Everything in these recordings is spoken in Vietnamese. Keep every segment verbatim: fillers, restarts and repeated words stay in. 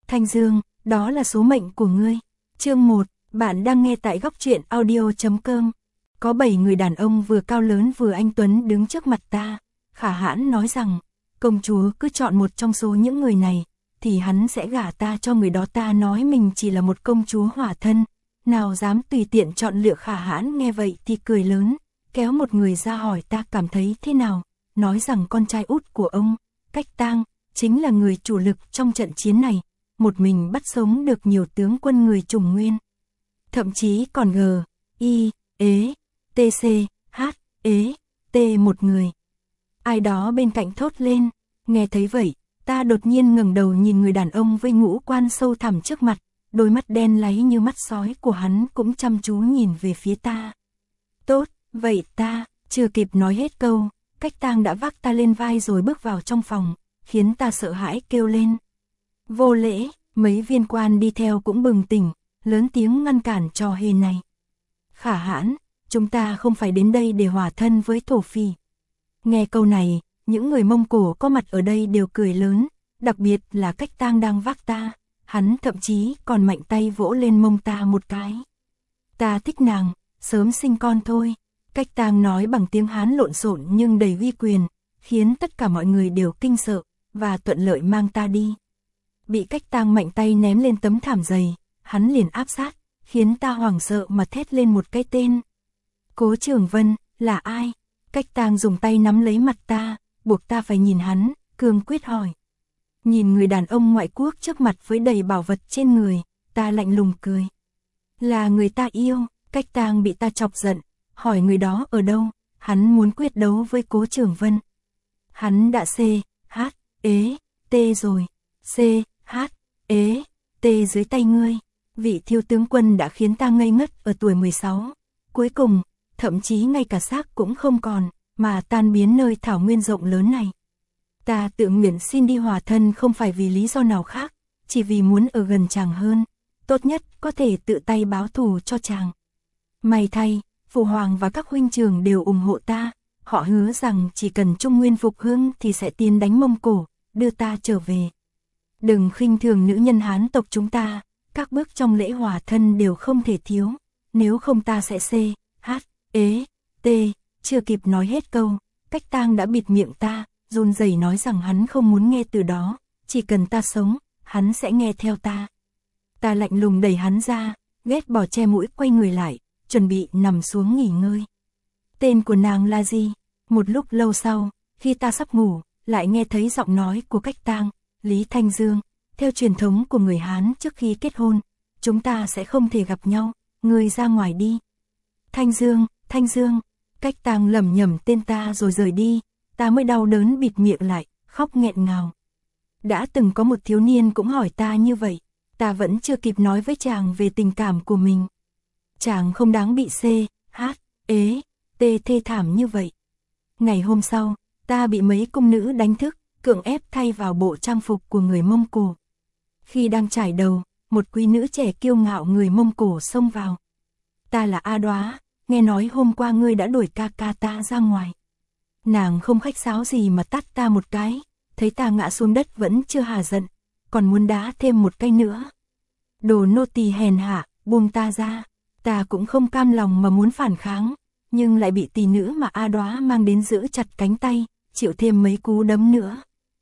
Thanh Dương, đó là số mệnh của ngươi. Chương một, bạn đang nghe tại góc truyện audio chấm com. Có bảy người đàn ông vừa cao lớn vừa anh tuấn đứng trước mặt ta. Khả Hãn nói rằng, công chúa cứ chọn một trong số những người này, thì hắn sẽ gả ta cho người đó. Ta nói mình chỉ là một công chúa hỏa thân, nào dám tùy tiện chọn lựa. Khả Hãn nghe vậy thì cười lớn, kéo một người ra hỏi ta cảm thấy thế nào, nói rằng con trai út của ông, Cách Tang, chính là người chủ lực trong trận chiến này, một mình bắt sống được nhiều tướng quân người Trùng Nguyên. Thậm chí còn G, I, ế, T C, H, ế, T một người. Ai đó bên cạnh thốt lên, nghe thấy vậy, ta đột nhiên ngẩng đầu nhìn người đàn ông với ngũ quan sâu thẳm trước mặt, đôi mắt đen láy như mắt sói của hắn cũng chăm chú nhìn về phía ta. Tốt, vậy ta, chưa kịp nói hết câu, Cách Tang đã vác ta lên vai rồi bước vào trong phòng, khiến ta sợ hãi kêu lên. Vô lễ, mấy viên quan đi theo cũng bừng tỉnh, lớn tiếng ngăn cản trò hề này. Khả Hãn, chúng ta không phải đến đây để hòa thân với thổ phỉ. Nghe câu này, những người Mông Cổ có mặt ở đây đều cười lớn, đặc biệt là Cách Tang đang vác ta, hắn thậm chí còn mạnh tay vỗ lên mông ta một cái. Ta thích nàng, sớm sinh con thôi. Cách Tang nói bằng tiếng Hán lộn xộn nhưng đầy uy quyền, khiến tất cả mọi người đều kinh sợ, và thuận lợi mang ta đi. Bị Cách Tang mạnh tay ném lên tấm thảm dày, hắn liền áp sát, khiến ta hoảng sợ mà thét lên một cái tên. Cố Trường Vân, là ai? Cách Tang dùng tay nắm lấy mặt ta, buộc ta phải nhìn hắn, cương quyết hỏi. Nhìn người đàn ông ngoại quốc trước mặt với đầy bảo vật trên người, ta lạnh lùng cười. Là người ta yêu. Cách Tang bị ta chọc giận, hỏi người đó ở đâu, hắn muốn quyết đấu với Cố Trường Vân. Hắn đã C, H, ế, T rồi, C, H, ế, T dưới tay ngươi. Vị thiếu tướng quân đã khiến ta ngây ngất ở tuổi mười sáu. Cuối cùng, thậm chí ngay cả xác cũng không còn, mà tan biến nơi thảo nguyên rộng lớn này. Ta tự nguyện xin đi hòa thân không phải vì lý do nào khác, chỉ vì muốn ở gần chàng hơn, tốt nhất có thể tự tay báo thù cho chàng. May thay, Phụ Hoàng và các huynh trưởng đều ủng hộ ta, họ hứa rằng chỉ cần Trung Nguyên phục hưng thì sẽ tiến đánh Mông Cổ, đưa ta trở về. Đừng khinh thường nữ nhân Hán tộc chúng ta, các bước trong lễ hòa thân đều không thể thiếu, nếu không ta sẽ C, H, ế, T. Chưa kịp nói hết câu, Cách Tang đã bịt miệng ta, run rẩy nói rằng hắn không muốn nghe từ đó, chỉ cần ta sống, hắn sẽ nghe theo ta. Ta lạnh lùng đẩy hắn ra, ghét bỏ che mũi quay người lại, chuẩn bị nằm xuống nghỉ ngơi. Tên của nàng là gì? Một lúc lâu sau, khi ta sắp ngủ, lại nghe thấy giọng nói của Cách Tang, Lý Thanh Dương, theo truyền thống của người Hán trước khi kết hôn, chúng ta sẽ không thể gặp nhau, ngươi ra ngoài đi. Thanh Dương, Thanh Dương, Cách Tang lẩm nhẩm tên ta rồi rời đi, ta mới đau đớn bịt miệng lại, khóc nghẹn ngào. Đã từng có một thiếu niên cũng hỏi ta như vậy, ta vẫn chưa kịp nói với chàng về tình cảm của mình. Chàng không đáng bị C, H, ế, T thê thảm như vậy. Ngày hôm sau, ta bị mấy cung nữ đánh thức, cưỡng ép thay vào bộ trang phục của người Mông Cổ. Khi đang trải đầu, một quý nữ trẻ kiêu ngạo người Mông Cổ xông vào. Ta là A Đóa, nghe nói hôm qua ngươi đã đuổi ca ca ta ra ngoài. Nàng không khách sáo gì mà tát ta một cái, thấy ta ngã xuống đất vẫn chưa hà giận, còn muốn đá thêm một cái nữa. Đồ nô tỳ hèn hạ, buông ta ra. Ta cũng không cam lòng mà muốn phản kháng, nhưng lại bị tỷ nữ mà A Đóa mang đến giữ chặt cánh tay, chịu thêm mấy cú đấm nữa.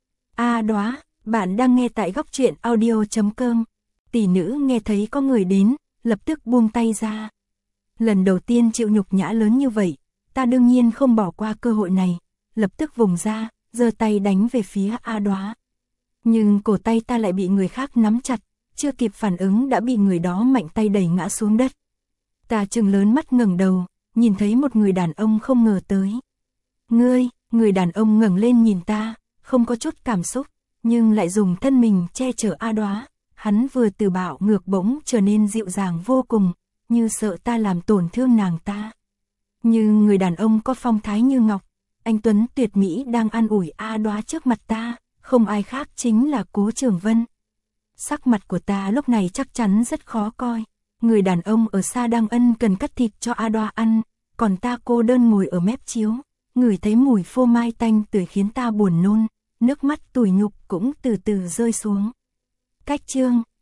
A Đóa, bạn đang nghe tại góc truyện audio chấm com. Tỷ nữ nghe thấy có người đến, lập tức buông tay ra. Lần đầu tiên chịu nhục nhã lớn như vậy, ta đương nhiên không bỏ qua cơ hội này, lập tức vùng ra, giơ tay đánh về phía A Đóa. Nhưng cổ tay ta lại bị người khác nắm chặt, chưa kịp phản ứng đã bị người đó mạnh tay đẩy ngã xuống đất. Ta trừng lớn mắt ngẩng đầu, nhìn thấy một người đàn ông không ngờ tới. Ngươi, người đàn ông ngẩng lên nhìn ta, không có chút cảm xúc, nhưng lại dùng thân mình che chở A Đóa. Hắn vừa từ bạo ngược bỗng trở nên dịu dàng vô cùng, như sợ ta làm tổn thương nàng ta. Nhưng người đàn ông có phong thái như ngọc, anh tuấn tuyệt mỹ đang an ủi A Đóa trước mặt ta, không ai khác chính là Cố Trường Vân. Sắc mặt của ta lúc này chắc chắn rất khó coi. Người đàn ông ở xa đang ân cần cắt thịt cho A Đóa ăn, còn ta cô đơn ngồi ở mép chiếu, ngửi thấy mùi phô mai tanh tưởi khiến ta buồn nôn, nước mắt tủi nhục cũng từ từ rơi xuống. Cách chương